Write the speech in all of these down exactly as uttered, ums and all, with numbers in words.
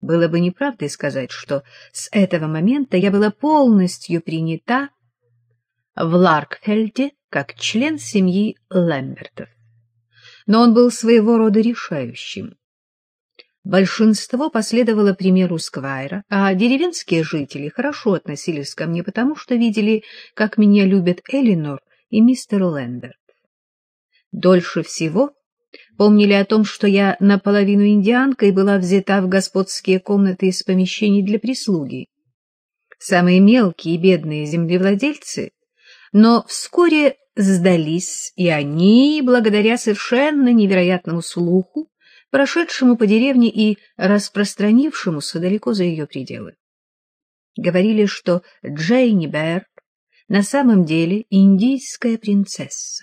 Было бы неправдой сказать, что с этого момента я была полностью принята в Ларкфельде как член семьи Лэмбертов. Но он был своего рода решающим. Большинство последовало примеру Сквайра, а деревенские жители хорошо относились ко мне, потому что видели, как меня любят Элинор и мистер Лэмберт. Дольше всего помнили о том, что я наполовину индианка и была взята в господские комнаты из помещений для прислуги. Самые мелкие и бедные землевладельцы, но вскоре сдались, и они, благодаря совершенно невероятному слуху, прошедшему по деревне и распространившемуся далеко за ее пределы. Говорили, что Джейни Берр на самом деле индийская принцесса.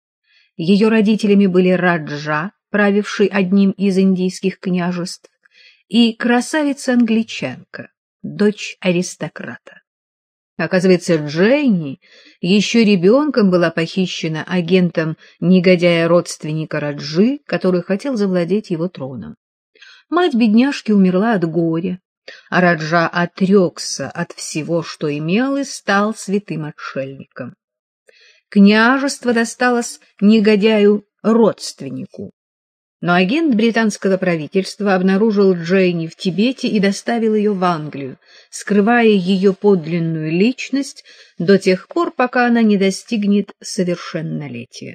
Ее родителями были Раджа, правивший одним из индийских княжеств, и красавица-англичанка, дочь аристократа. Оказывается, Джейни еще ребенком была похищена агентом негодяя-родственника Раджи, который хотел завладеть его троном. Мать бедняжки умерла от горя, а Раджа отрекся от всего, что имел, и стал святым отшельником. Княжество досталось негодяю-родственнику, но агент британского правительства обнаружил Джейни в Тибете и доставил ее в Англию, скрывая ее подлинную личность до тех пор, пока она не достигнет совершеннолетия.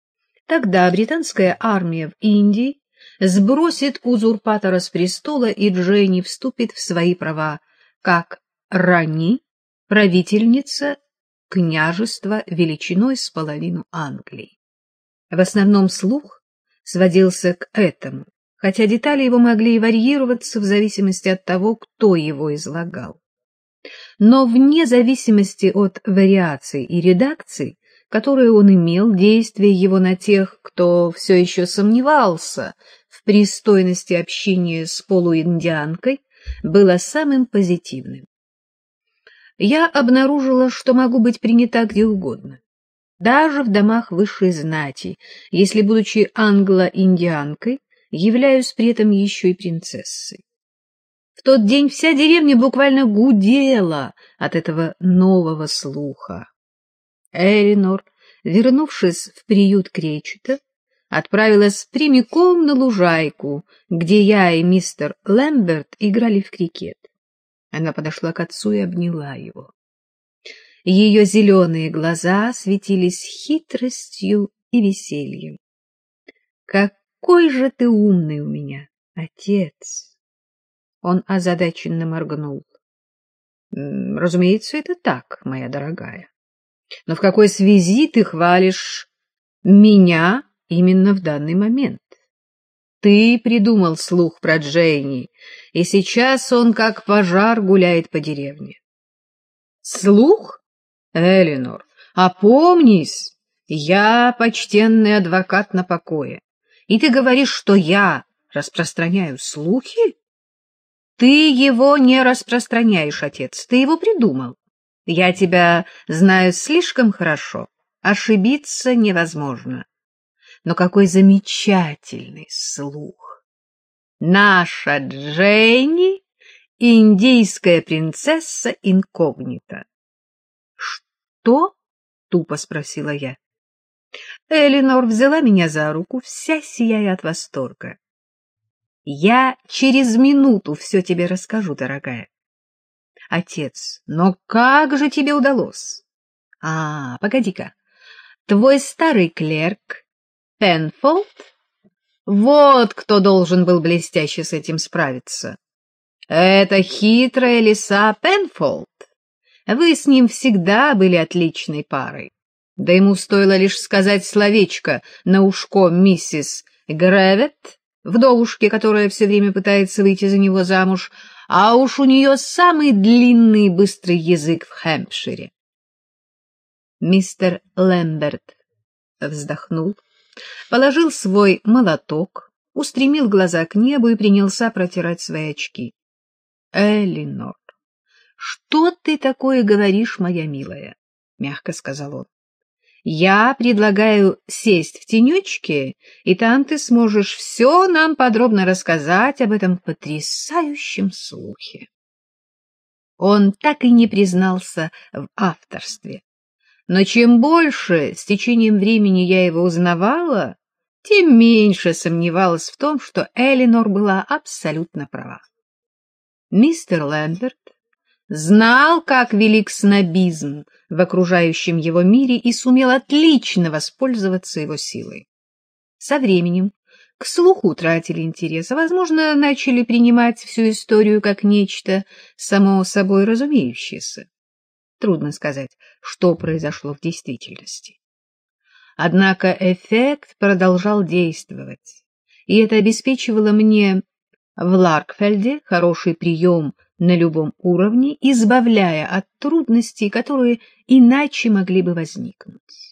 Тогда британская армия в Индии сбросит узурпатора с престола, и Джейни вступит в свои права как рани, правительница княжества величиной с половину Англии. В основном слух сводился к этому, хотя детали его могли и варьироваться в зависимости от того, кто его излагал. Но вне зависимости от вариаций и редакций, которые он имел, действие его на тех, кто все еще сомневался в пристойности общения с полуиндианкой, было самым позитивным. Я обнаружила, что могу быть принята где угодно, даже в домах высшей знати, если, будучи англо-индианкой, являюсь при этом еще и принцессой. В тот день вся деревня буквально гудела от этого нового слуха. Элинор, вернувшись в приют Кречета, отправилась прямиком на лужайку, где я и мистер Лэмберт играли в крикет. Она подошла к отцу и обняла его. Ее зеленые глаза светились хитростью и весельем. — Какой же ты умный у меня, отец! Он озадаченно моргнул. — Разумеется, это так, моя дорогая. Но в какой связи ты хвалишь меня именно в данный момент? Ты придумал слух про Джейни, и сейчас он как пожар гуляет по деревне. — Слух? Элинор, опомнись, я почтенный адвокат на покое, и ты говоришь, что я распространяю слухи? Ты его не распространяешь, отец, ты его придумал. Я тебя знаю слишком хорошо, ошибиться невозможно. Но какой замечательный слух! Наша Джейни — индийская принцесса инкогнита. Что? — тупо спросила я. Элинор взяла меня за руку, вся сияя от восторга. — Я через минуту все тебе расскажу, дорогая. — Отец, но как же тебе удалось? — А, погоди-ка, твой старый клерк Пенфолд? Вот кто должен был блестяще с этим справиться. Это хитрая лиса Пенфолд. Вы с ним всегда были отличной парой. Да ему стоило лишь сказать словечко на ушко миссис Грэвет, вдовушке, которая все время пытается выйти за него замуж, а уж у нее самый длинный и быстрый язык в Хэмпшире. Мистер Лэмберт вздохнул, положил свой молоток, устремил глаза к небу и принялся протирать свои очки. — Элинор, что ты такое говоришь, моя милая? — мягко сказал он. — Я предлагаю сесть в тенечке, и там ты сможешь все нам подробно рассказать об этом потрясающем слухе. Он так и не признался в авторстве. Но чем больше с течением времени я его узнавала, тем меньше сомневалась в том, что Элинор была абсолютно права. Мистер Лэмберт знал, как велик снобизм в окружающем его мире, и сумел отлично воспользоваться его силой. Со временем к слуху утратили интерес, а, возможно, начали принимать всю историю как нечто само собой разумеющееся. Трудно сказать, что произошло в действительности. Однако эффект продолжал действовать, и это обеспечивало мне в Ларкфельде хороший прием на любом уровне, избавляя от трудностей, которые иначе могли бы возникнуть.